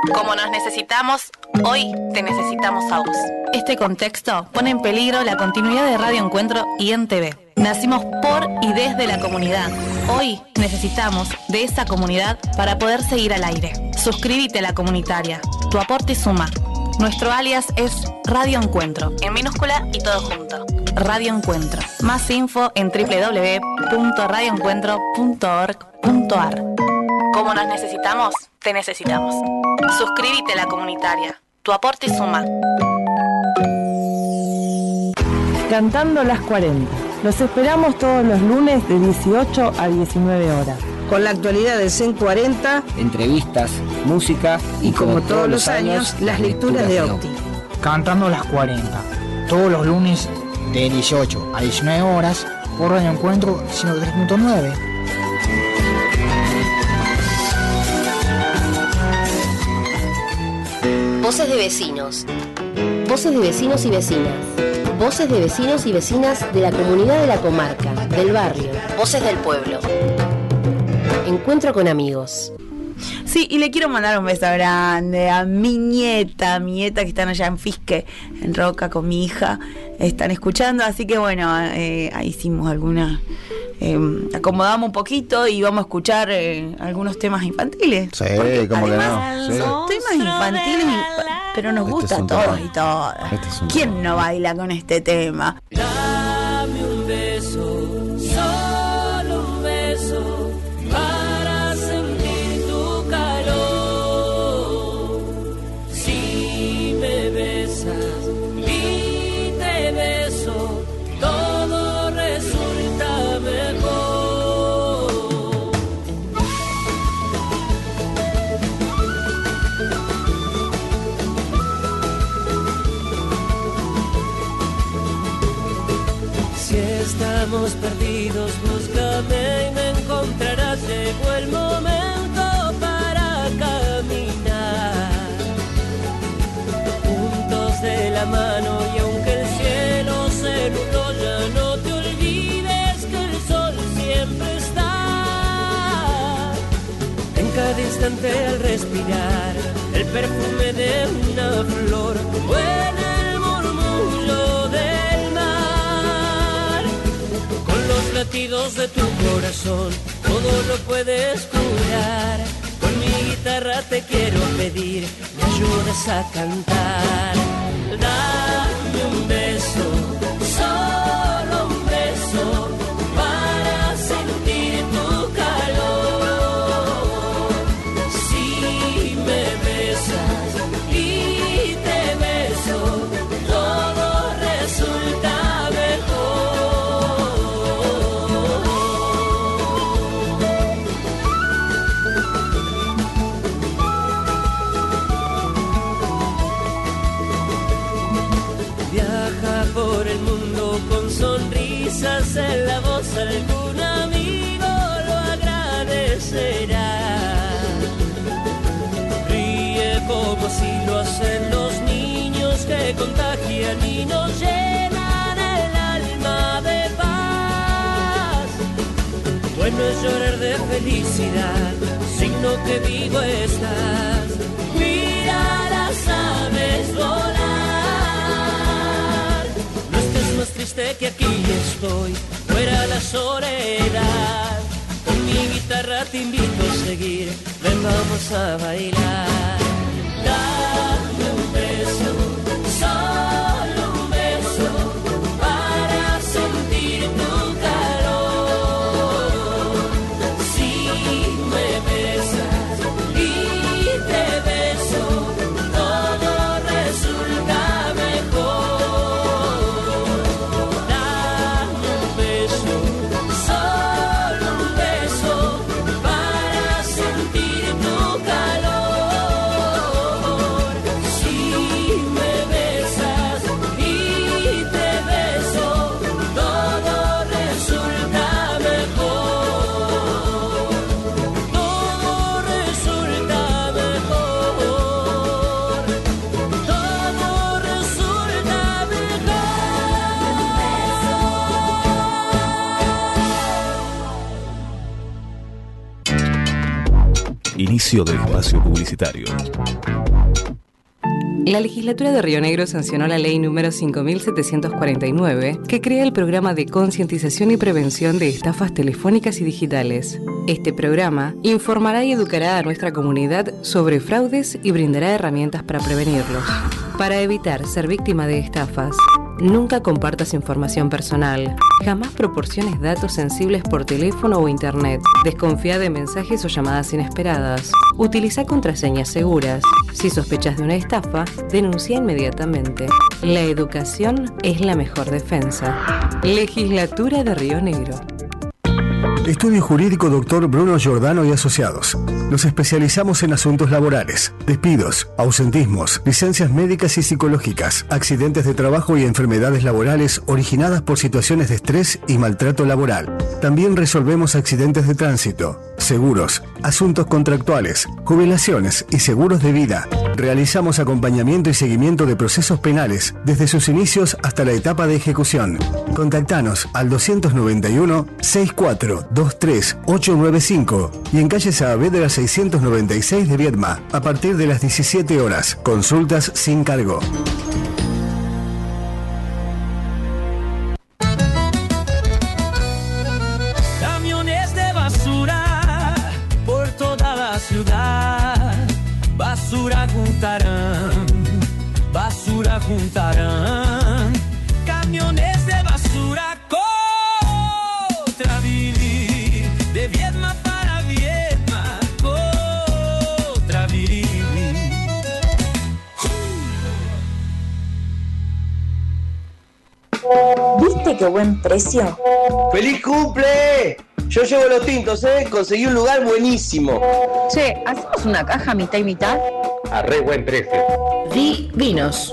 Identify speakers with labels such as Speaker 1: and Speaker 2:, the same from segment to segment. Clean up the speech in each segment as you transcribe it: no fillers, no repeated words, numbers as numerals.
Speaker 1: Como nos necesitamos, hoy te necesitamos a vos. Este contexto pone en peligro la continuidad de Radio Encuentro y NTV. Nacimos por y desde la comunidad. Hoy necesitamos de esa comunidad para poder seguir al aire. Suscríbete a la comunitaria. Tu aporte suma. Nuestro alias es Radio Encuentro, en minúscula y todo junto. Radio Encuentro. Más info en www.radioencuentro.org.ar. Como nos necesitamos, te necesitamos. Suscríbete a la comunitaria. Tu aporte suma.
Speaker 2: Cantando las 40. Los esperamos todos los lunes de 18 a 19 horas.
Speaker 3: Con la actualidad del CEN 40,
Speaker 4: entrevistas, música
Speaker 3: y como todos los años, las lecturas de Octi.
Speaker 5: Cantando las 40. Todos los lunes de 18 a 19 horas por Radio Encuentro 103.9.
Speaker 6: Voces de vecinos. Voces de vecinos y vecinas. Voces de vecinos y vecinas de la comunidad de la comarca, del barrio. Voces del pueblo. Encuentro con amigos.
Speaker 7: Sí, y le quiero mandar un beso grande a mi nieta que están allá en Fisque, en Roca, con mi hija. Están escuchando, así que bueno, ahí hicimos alguna... acomodamos un poquito y vamos a escuchar algunos temas infantiles.
Speaker 8: Sí, como que no. Sí.
Speaker 7: Son temas infantiles, pero nos gusta a todos y todas. ¿Quién no baila con este tema?
Speaker 9: Dame un beso, solo un beso, para sentir tu calor. Si me besas y te beso, todo resulta mejor. Si estamos perdidos, búscame y me encontrarás. Llegó el momento para caminar juntos de la mano, y aunque el cielo se nubló, ya no te olvides que el sol siempre está. En cada instante al respirar el perfume de una flor, o en el murmullo del mar, con los latidos de tu corazón, todo lo puedes curar. Con mi guitarra te quiero pedir, me ayudes a cantar. Dame un beso, solo un beso, para sentir tu calor. Si me besas y te beso, todo resulta por el mundo con sonrisas en la voz, algún amigo lo agradecerá. Ríe como si lo hacen los niños que contagian y nos llenan el alma de paz. Bueno es llorar de felicidad, signo que vivo estás. Mira las aves volar, más triste que aquí estoy, fuera la soledad. Con mi guitarra te invito a seguir, ven vamos a bailar. Dame un beso, solo un beso, para sentir tu calor. Si me besas y te beso, todo resulta mejor. Solo un beso para sentir tu calor.
Speaker 10: Inicio del espacio publicitario.
Speaker 11: La legislatura de Río Negro sancionó la ley número 5.749, que crea el programa de concientización y prevención de estafas telefónicas y digitales. Este programa informará y educará a nuestra comunidad sobre fraudes y brindará herramientas para prevenirlos. Para evitar ser víctima de estafas, nunca compartas información personal. Jamás proporciones datos sensibles por teléfono o internet. Desconfía de mensajes o llamadas inesperadas. Utiliza contraseñas seguras. Si sospechas de una estafa, denuncia inmediatamente. La educación es la mejor defensa. Legislatura de Río Negro.
Speaker 12: Estudio Jurídico Dr. Bruno Giordano y Asociados. Nos especializamos en asuntos laborales, despidos, ausentismos, licencias médicas y psicológicas, accidentes de trabajo y enfermedades laborales originadas por situaciones de estrés y maltrato laboral. También resolvemos accidentes de tránsito, seguros, asuntos contractuales, jubilaciones y seguros de vida. Realizamos acompañamiento y seguimiento de procesos penales desde sus inicios hasta la etapa de ejecución. Contactanos al 291-6423-895 y en calle Saavedra 696 de Viedma a partir de las 17 horas. Consultas sin cargo.
Speaker 9: Camiones de basura por toda la ciudad. Basura juntarán. Camiones de basura contra Viri. De Viedma para Viedma contra Viri.
Speaker 13: ¿Viste qué buen precio?
Speaker 14: ¡Feliz cumple! Yo llevo los tintos, conseguí un lugar buenísimo.
Speaker 15: Che, ¿hacemos una caja mitad y mitad?
Speaker 14: A re buen precio.
Speaker 6: Vinos.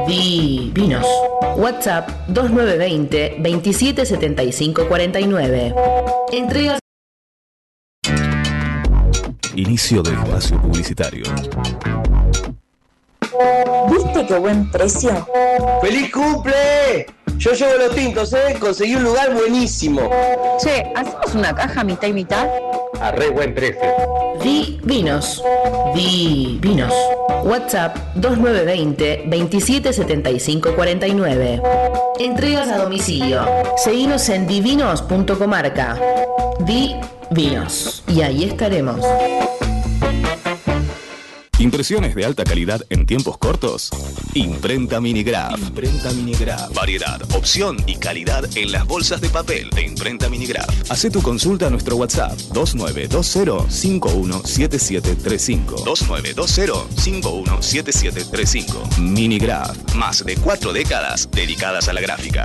Speaker 6: WhatsApp 2920 2775 49. Entregas.
Speaker 10: Inicio del espacio publicitario.
Speaker 13: ¿Viste qué buen precio?
Speaker 14: ¡Feliz cumple! Yo llevo los tintos, conseguí un lugar buenísimo.
Speaker 15: Che, ¿hacemos una caja mitad y mitad?
Speaker 14: A re buen precio.
Speaker 6: Vinos. WhatsApp 2920 2775 49. Entregas a domicilio. Seguinos en divinos.comarca. Divinos. Y ahí estaremos.
Speaker 10: Impresiones de alta calidad en tiempos cortos. Imprenta Minigraph. Variedad, opción y calidad en las bolsas de papel de Imprenta Minigraph. Hacé tu consulta a nuestro WhatsApp 2920-517735. 2920-517735. Minigraph. Más de 4 décadas dedicadas a la gráfica.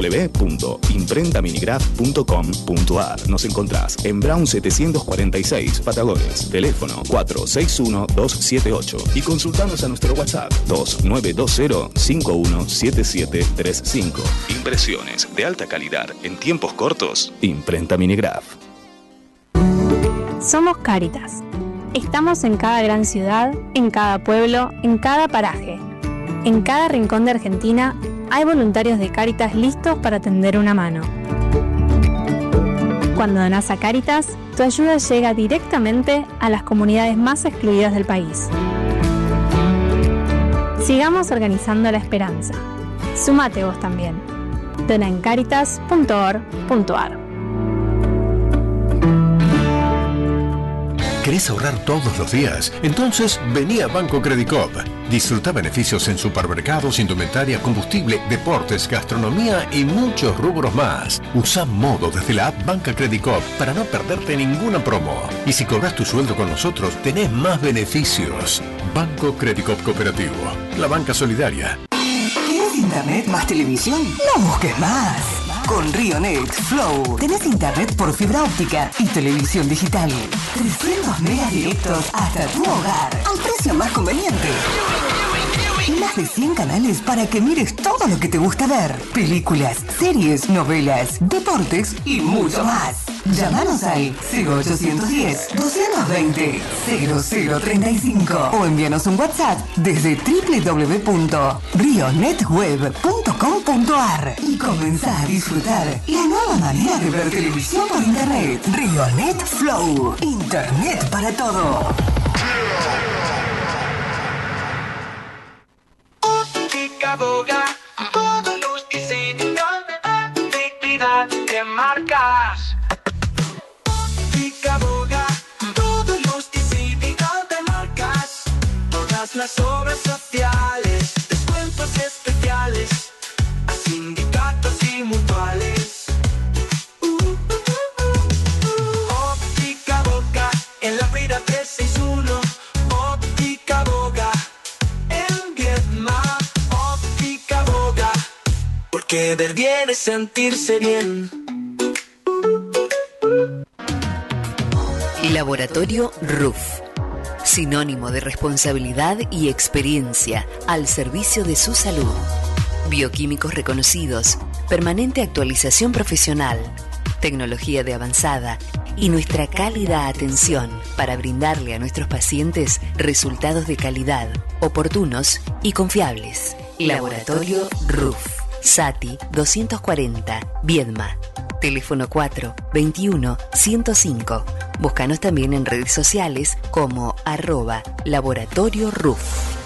Speaker 10: www.imprentaminigraph.com.ar. Nos encontrás en Brown 746, Patagones. Teléfono 461-278. Y consultanos a nuestro WhatsApp 2920-517735. Impresiones de alta calidad en tiempos cortos. Imprenta Minigraph.
Speaker 16: Somos Cáritas. Estamos en cada gran ciudad, en cada pueblo, en cada paraje. En cada rincón de Argentina hay voluntarios de Cáritas listos para tender una mano. Cuando donás a Cáritas, tu ayuda llega directamente a las comunidades más excluidas del país. Sigamos organizando la esperanza. Sumate vos también. Dona en caritas.org.ar.
Speaker 17: ¿Querés ahorrar todos los días? Entonces vení a Banco Credicop. Disfruta beneficios en supermercados, indumentaria, combustible, deportes, gastronomía y muchos rubros más. Usa Modo desde la app Banca Credicop para no perderte ninguna promo. Y si cobras tu sueldo con nosotros, tenés más beneficios. Banco Credicop Cooperativo. La banca solidaria.
Speaker 18: ¿Quieres internet más televisión? No busques más. Con RioNet Flow tenés internet por fibra óptica y televisión digital. 300 megas directos hasta tu hogar al precio más conveniente. Y más de 100 canales para que mires todo lo que te gusta ver. Películas, series, novelas, deportes y mucho más. Llámanos al 0810-220-0035 o envíanos un WhatsApp desde www.rionetweb.com.ar. rionet.com.ar y comenzá a disfrutar la nueva manera de ver televisión por internet. Rionet Flow, internet para todo.
Speaker 9: Óptica Boga, todo luz, diseño, dignidad de marcas. Óptica Boga, todo luz, diseño de marcas. Todas las obras sociales, descuentos especiales, a sindicatos y mutuales. Óptica Boga, en la Vida 361. Óptica Boga, en Viedma. Óptica Boga, porque ver bien es sentirse bien.
Speaker 6: Laboratorio RUF, sinónimo de responsabilidad y experiencia al servicio de su salud. Bioquímicos reconocidos, permanente actualización profesional, tecnología de avanzada y nuestra cálida atención para brindarle a nuestros pacientes resultados de calidad, oportunos y confiables. Laboratorio RUF, SATI 240, Viedma. Teléfono 4 21 105. Búscanos también en redes sociales como @Laboratorio RUF.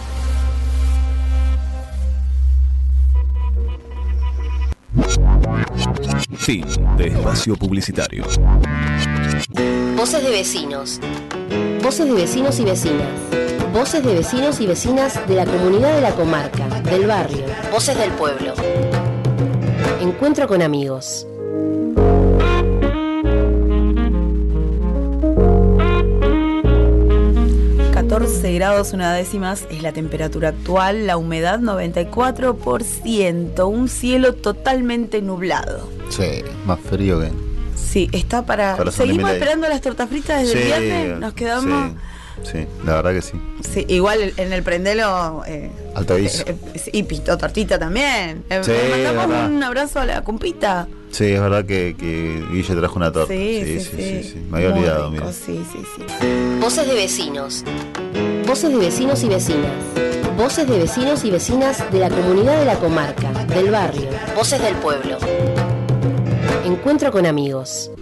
Speaker 10: Fin de espacio publicitario.
Speaker 6: Voces de vecinos. Voces de vecinos y vecinas. Voces de vecinos y vecinas de la comunidad de la comarca, del barrio. Voces del pueblo. Encuentro con amigos.
Speaker 7: grados 1 décimas es la temperatura actual, la humedad 94%, un cielo totalmente nublado.
Speaker 8: Sí, más frío que...
Speaker 7: Sí, está para... Seguimos esperando las tortas fritas desde el viernes, nos quedamos...
Speaker 8: Sí, la verdad que sí.
Speaker 7: Sí, igual en el prendelo...
Speaker 8: Alto aviso.
Speaker 7: Y pintó tortita también.
Speaker 8: Sí,
Speaker 7: mandamos un abrazo a la compita.
Speaker 8: Sí, es verdad que Guille trajo una torta. Sí. Me había olvidado, mira.
Speaker 7: Sí.
Speaker 6: Voces de vecinos. Voces de vecinos y vecinas. Voces de vecinos y vecinas de la comunidad de la comarca, del barrio. Voces del pueblo. Encuentro con amigos.